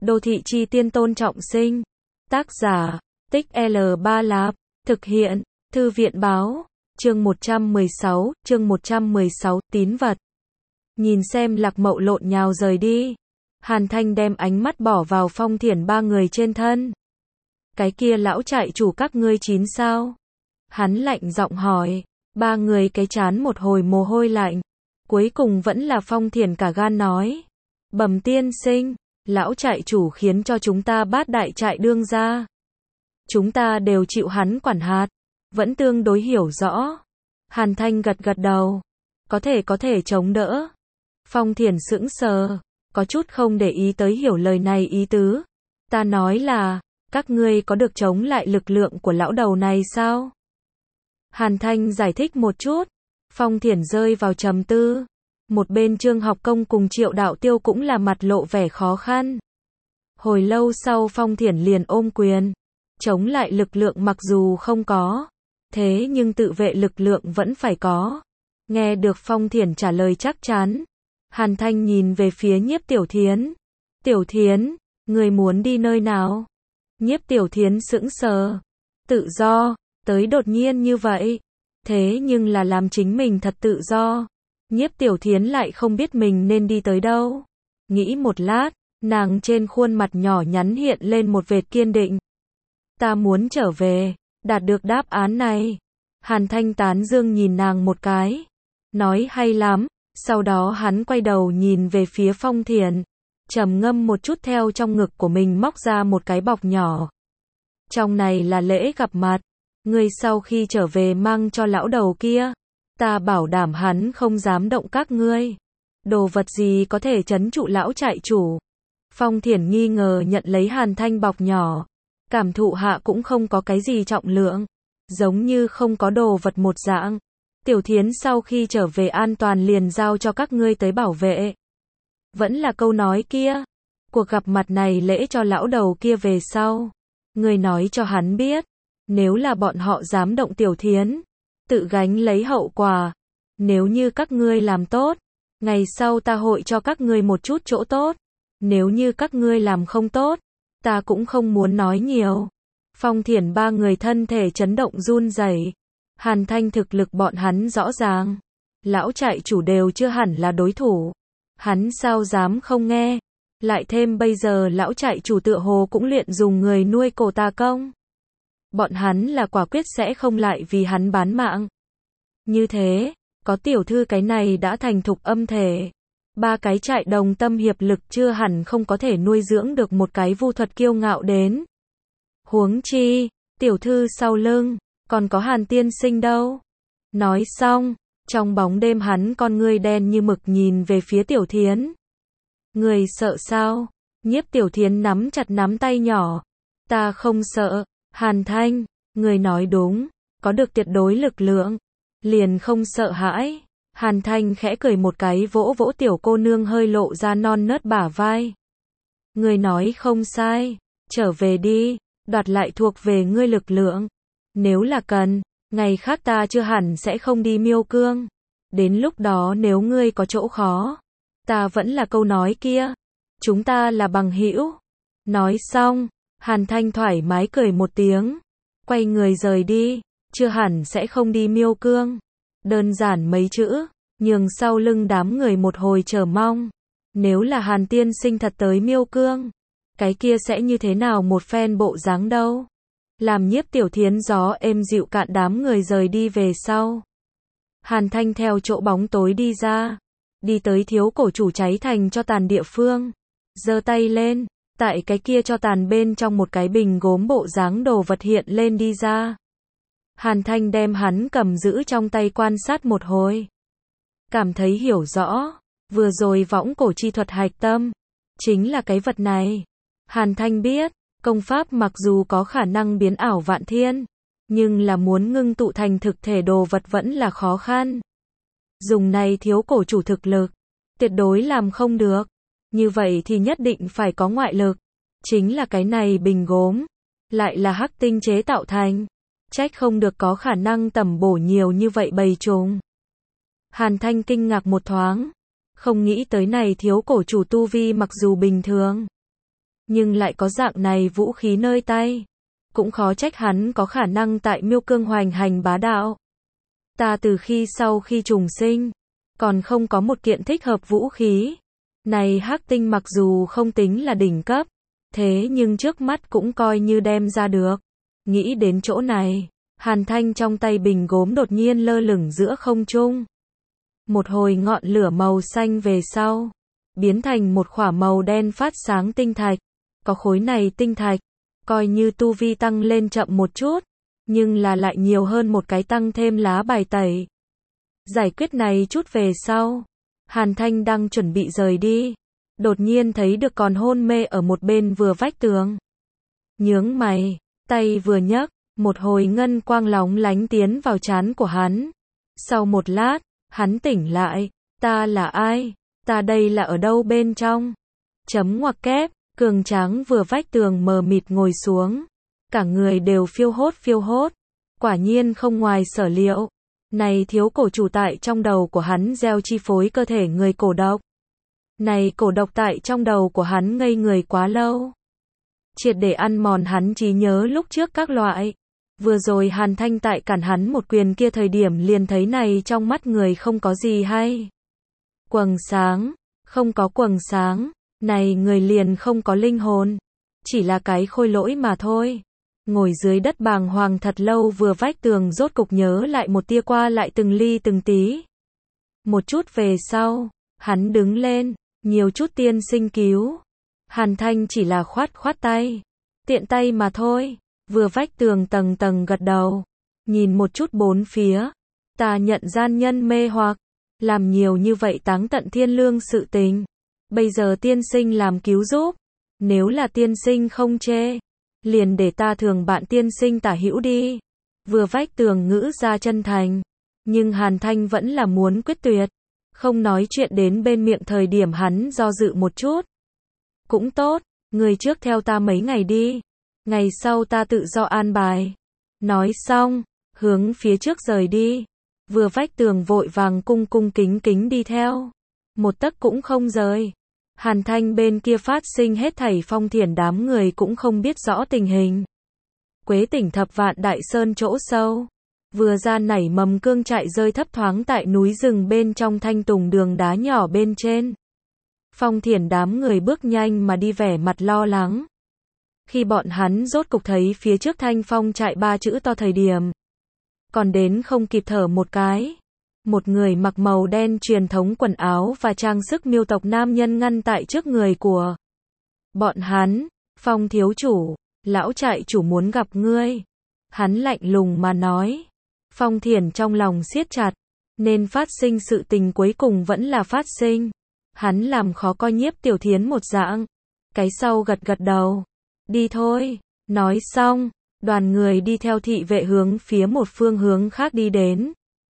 Đô thị chi tiên Tôn Trọng Sinh. Tác giả, Tích L3 Lạp. Thực hiện, Thư viện báo. Chương 116, tín vật. Nhìn xem Lạc Mậu lộn nhào rời đi. Hàn Thanh đem ánh mắt bỏ vào Phong Thiển ba người trên thân. Cái kia lão trại chủ các ngươi chín sao? Hắn lạnh giọng hỏi. Ba người cái chán một hồi mồ hôi lạnh. Cuối cùng vẫn là Phong Thiển cả gan nói. Bẩm tiên sinh, lão trại chủ khiến cho chúng ta bát đại trại đương ra. Chúng ta đều chịu hắn quản hạt. Vẫn tương đối hiểu rõ. Hàn Thanh gật gật đầu. Có thể chống đỡ. Phong Thiển sững sờ. Có chút không để ý tới hiểu lời này ý tứ. Ta nói là, các ngươi có được chống lại lực lượng của lão đầu này sao? Hàn Thanh giải thích một chút. Phong Thiển rơi vào trầm tư. Một bên Trương Học Công cùng Triệu Đạo Tiêu cũng là mặt lộ vẻ khó khăn. Hồi lâu sau Phong Thiển liền ôm quyền. Chống lại lực lượng mặc dù không có. Thế nhưng tự vệ lực lượng vẫn phải có. Nghe được Phong Thiển trả lời chắc chắn. Hàn Thanh nhìn về phía Nhiếp Tiểu Thiến. Tiểu Thiến, người muốn đi nơi nào? Nhiếp Tiểu Thiến sững sờ. Tự do, tới đột nhiên như vậy. Thế nhưng là làm chính mình thật tự do. Nhiếp Tiểu Thiến lại không biết mình nên đi tới đâu. Nghĩ một lát, nàng trên khuôn mặt nhỏ nhắn hiện lên một vệt kiên định. Ta muốn trở về, đạt được đáp án này. Hàn Thanh tán dương nhìn nàng một cái. Nói hay lắm. Sau đó hắn quay đầu nhìn về phía Phong Thiển. Trầm ngâm một chút theo trong ngực của mình móc ra một cái bọc nhỏ. Trong này là lễ gặp mặt. Ngươi sau khi trở về mang cho lão đầu kia. Ta bảo đảm hắn không dám động các ngươi. Đồ vật gì có thể trấn trụ lão trại chủ? Phong Thiển nghi ngờ nhận lấy Hàn Thanh bọc nhỏ. Cảm thụ hạ cũng không có cái gì trọng lượng. Giống như không có đồ vật một dạng. Tiểu Thiến sau khi trở về an toàn liền giao cho các ngươi tới bảo vệ. Vẫn là câu nói kia. Cuộc gặp mặt này lễ cho lão đầu kia về sau. Ngươi nói cho hắn biết. Nếu là bọn họ dám động Tiểu Thiến. Tự gánh lấy hậu quả. Nếu như các ngươi làm tốt. Ngày sau ta hội cho các ngươi một chút chỗ tốt. Nếu như các ngươi làm không tốt. Ta cũng không muốn nói nhiều. Phong Thiển ba người thân thể chấn động run rẩy. Hàn Thanh thực lực bọn hắn rõ ràng. Lão trại chủ đều chưa hẳn là đối thủ. Hắn sao dám không nghe. Lại thêm bây giờ lão trại chủ tựa hồ cũng luyện dùng người nuôi cổ tà công. Bọn hắn là quả quyết sẽ không lại vì hắn bán mạng. Như thế, có tiểu thư cái này đã thành thục âm thể. Ba cái trại đồng tâm hiệp lực chưa hẳn không có thể nuôi dưỡng được một cái vu thuật kiêu ngạo đến. Huống chi, tiểu thư sau lưng, còn có Hàn tiên sinh đâu. Nói xong, trong bóng đêm hắn con ngươi đen như mực nhìn về phía Tiểu Thiến. Người sợ sao? Nhiếp Tiểu Thiến nắm chặt nắm tay nhỏ. Ta không sợ. Hàn Thanh, người nói đúng, có được tuyệt đối lực lượng, liền không sợ hãi. Hàn Thanh khẽ cười một cái vỗ vỗ tiểu cô nương hơi lộ ra non nớt bả vai. Người nói không sai, trở về đi, đoạt lại thuộc về ngươi lực lượng. Nếu là cần, ngày khác ta chưa hẳn sẽ không đi Miêu Cương. Đến lúc đó nếu ngươi có chỗ khó, ta vẫn là câu nói kia. Chúng ta là bằng hữu. Nói xong, Hàn Thanh thoải mái cười một tiếng. Quay người rời đi, chưa hẳn sẽ không đi Miêu Cương. Đơn giản mấy chữ, nhường sau lưng đám người một hồi chờ mong. Nếu là Hàn tiên sinh thật tới Miêu Cương, cái kia sẽ như thế nào một phen bộ dáng đâu. Làm Nhiếp Tiểu Thiến gió êm dịu cạn đám người rời đi về sau. Hàn Thanh theo chỗ bóng tối đi ra. Đi tới thiếu cổ chủ cháy thành cho tàn địa phương. Giơ tay lên. Tại cái kia cho tàn bên trong một cái bình gốm bộ dáng đồ vật hiện lên đi ra. Hàn Thanh đem hắn cầm giữ trong tay quan sát một hồi. Cảm thấy hiểu rõ. Vừa rồi võng cổ chi thuật hạch tâm. Chính là cái vật này. Hàn Thanh biết. Công pháp mặc dù có khả năng biến ảo vạn thiên. Nhưng là muốn ngưng tụ thành thực thể đồ vật vẫn là khó khăn. Dùng này thiếu cổ chủ thực lực. Tuyệt đối làm không được. Như vậy thì nhất định phải có ngoại lực. Chính là cái này bình gốm. Lại là hắc tinh chế tạo thành. Trách không được có khả năng tẩm bổ nhiều như vậy bầy trùng. Hàn Thanh kinh ngạc một thoáng. Không nghĩ tới này thiếu cổ chủ tu vi mặc dù bình thường. nhưng lại có dạng này vũ khí nơi tay. Cũng khó trách hắn có khả năng tại Miêu Cương hoành hành bá đạo. Ta từ sau khi trùng sinh, còn không có một kiện thích hợp vũ khí. Này Hắc Tinh mặc dù không tính là đỉnh cấp, thế nhưng trước mắt cũng coi như đem ra được. Nghĩ đến chỗ này, Hàn Thanh trong tay bình gốm đột nhiên lơ lửng giữa không trung. Một hồi ngọn lửa màu xanh về sau, biến thành một khỏa màu đen phát sáng tinh thạch. Có khối này tinh thạch, coi như tu vi tăng lên chậm một chút, nhưng là lại nhiều hơn một cái tăng thêm lá bài tẩy. Giải quyết này chút về sau, Hàn Thanh đang chuẩn bị rời đi, đột nhiên thấy được còn hôn mê ở một bên vừa vách tường. Nhướng mày, tay vừa nhấc, một hồi ngân quang lóng lánh tiến vào trán của hắn. Sau một lát, hắn tỉnh lại, ta là ai? Ta đây là ở đâu bên trong? Chấm ngoặc kép, cường tráng vừa vách tường mờ mịt ngồi xuống. Cả người đều phiêu hốt. Quả nhiên không ngoài sở liệu. Này thiếu cổ chủ tại trong đầu của hắn gieo chi phối cơ thể người cổ độc. Này cổ độc tại trong đầu của hắn ngây người quá lâu. Triệt để ăn mòn hắn trí nhớ lúc trước các loại. Vừa rồi Hàn Thanh tại cản hắn một quyền kia thời điểm liền thấy này trong mắt người không có gì hay. Quầng sáng, không có quầng sáng, này người liền không có linh hồn. Chỉ là cái khôi lỗi mà thôi. Ngồi dưới đất bàng hoàng thật lâu vừa vách tường rốt cục nhớ lại một tia qua lại từng ly từng tí. Một chút về sau, hắn đứng lên, nhiều chút tiên sinh cứu. Hàn Thanh chỉ là khoát tay. Tiện tay mà thôi. Vừa vách tường tầng tầng gật đầu. Nhìn một chút bốn phía. Ta nhận gian nhân mê hoặc. Làm nhiều như vậy táng tận thiên lương sự tình. Bây giờ tiên sinh làm cứu giúp. Nếu là tiên sinh không chê, liền để ta thường bạn tiên sinh tả hữu đi. Vừa vách tường ngữ ra chân thành. Nhưng Hàn Thanh vẫn là muốn quyết tuyệt. Không nói chuyện đến bên miệng thời điểm hắn do dự một chút. Cũng tốt, người trước theo ta mấy ngày đi. Ngày sau ta tự do an bài. Nói xong, hướng phía trước rời đi. Vừa vách tường vội vàng cung kính đi theo. Một tấc cũng không rời. Hàn Thanh bên kia phát sinh hết thảy Phong Thiển đám người cũng không biết rõ tình hình. Quế Tỉnh Thập Vạn Đại Sơn chỗ sâu. Vừa ra nảy mầm cương trại rơi thấp thoáng tại núi rừng bên trong thanh tùng đường đá nhỏ bên trên. Phong Thiển đám người bước nhanh mà đi vẻ mặt lo lắng. Khi bọn hắn rốt cục thấy phía trước thanh phong trại ba chữ to thời điểm. Còn đến không kịp thở một cái. Một người mặc màu đen truyền thống quần áo và trang sức miêu tộc nam nhân ngăn tại trước người của bọn hắn. Phong thiếu chủ, lão trại chủ muốn gặp ngươi. Hắn lạnh lùng mà nói. Phong Thiển trong lòng siết chặt. Nên phát sinh sự tình cuối cùng vẫn là phát sinh. Hắn làm khó coi Nhiếp Tiểu Thiến một dạng. Cái sau gật đầu. Đi thôi. Nói xong, đoàn người đi theo thị vệ hướng phía một phương hướng khác đi đến.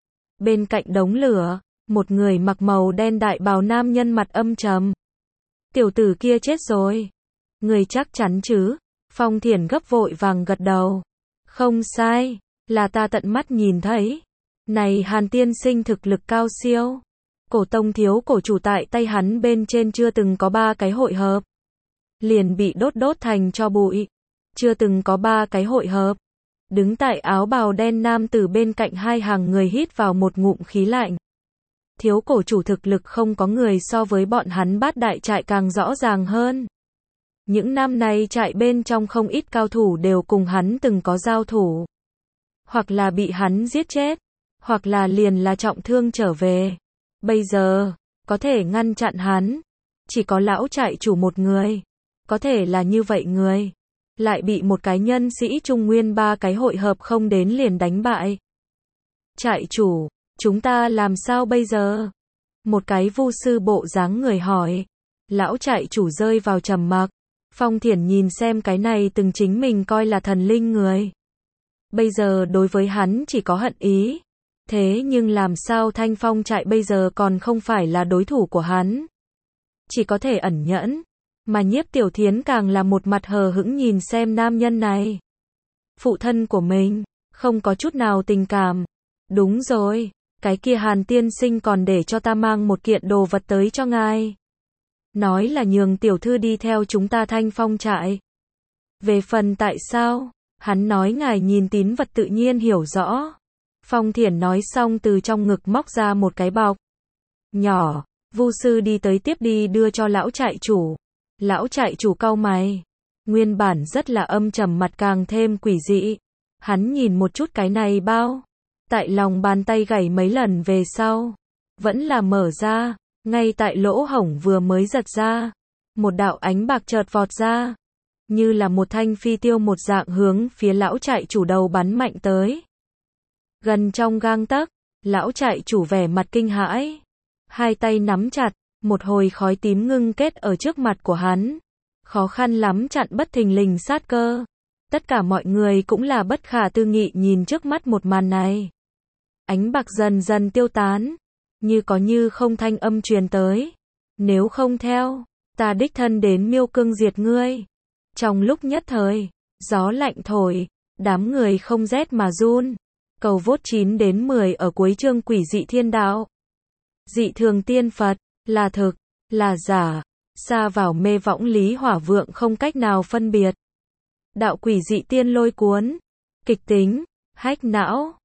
Bên cạnh đống lửa, một người mặc màu đen đại bào nam nhân mặt âm trầm. Tiểu tử kia chết rồi. Người chắc chắn chứ? Phong Thiển gấp vội vàng gật đầu. Không sai, là ta tận mắt nhìn thấy. Này Hàn tiên sinh thực lực cao siêu. Cổ tông thiếu cổ chủ tại tay hắn bên trên chưa từng có 3 cái hội hợp. Liền bị đốt thành cho bụi. Chưa từng có 3 cái hội hợp. Đứng tại áo bào đen nam tử bên cạnh hai hàng người hít vào một ngụm khí lạnh. Thiếu cổ chủ thực lực không có người so với bọn hắn Bát Đại trại càng rõ ràng hơn. Những năm này trại bên trong không ít cao thủ đều cùng hắn từng có giao thủ. Hoặc là bị hắn giết chết, hoặc là liền là trọng thương trở về. Bây giờ, có thể ngăn chặn hắn, chỉ có lão trại chủ một người. Có thể là như vậy người, lại bị một cái nhân sĩ trung nguyên 3 cái hội hợp không đến liền đánh bại. Trại chủ, chúng ta làm sao bây giờ? Một cái vu sư bộ dáng người hỏi. Lão trại chủ rơi vào trầm mặc. Phong Thiển nhìn xem cái này từng chính mình coi là thần linh người. Bây giờ đối với hắn chỉ có hận ý. Thế nhưng làm sao Thanh Phong trại bây giờ còn không phải là đối thủ của hắn? Chỉ có thể ẩn nhẫn. Mà Nhiếp Tiểu Thiến càng là một mặt hờ hững nhìn xem nam nhân này. Phụ thân của mình, không có chút nào tình cảm. Đúng rồi, cái kia Hàn tiên sinh còn để cho ta mang một kiện đồ vật tới cho ngài. nói là nhường tiểu thư đi theo chúng ta Thanh Phong trại. Về phần tại sao, hắn nói ngài nhìn tín vật tự nhiên hiểu rõ. Phong Thiển nói xong từ trong ngực móc ra một cái bọc nhỏ, Vu sư đi tới tiếp đi đưa cho lão trại chủ. Lão trại chủ cau mày, nguyên bản rất là âm trầm mặt càng thêm quỷ dị. Hắn nhìn một chút cái này bao, tại lòng bàn tay gảy mấy lần về sau, vẫn là mở ra, ngay tại lỗ hổng vừa mới giật ra, một đạo ánh bạc chợt vọt ra, như là một thanh phi tiêu một dạng hướng phía lão trại chủ đầu bắn mạnh tới. Gần trong gang tấc, lão trại chủ vẻ mặt kinh hãi, hai tay nắm chặt, một hồi khói tím ngưng kết ở trước mặt của hắn, khó khăn lắm chặn bất thình lình sát cơ. Tất cả mọi người cũng là bất khả tư nghị nhìn trước mắt một màn này. Ánh bạc dần dần tiêu tán, như có như không thanh âm truyền tới. Nếu không theo, ta đích thân đến Miêu Cương diệt ngươi. Trong lúc nhất thời, gió lạnh thổi, đám người không rét mà run. Cầu vốt 9 đến 10 ở cuối chương Quỷ dị thiên đạo. Dị thường tiên Phật, là thực, là giả, xa vào mê võng lý hỏa vượng không cách nào phân biệt. Đạo quỷ dị tiên lôi cuốn, kịch tính, hách não.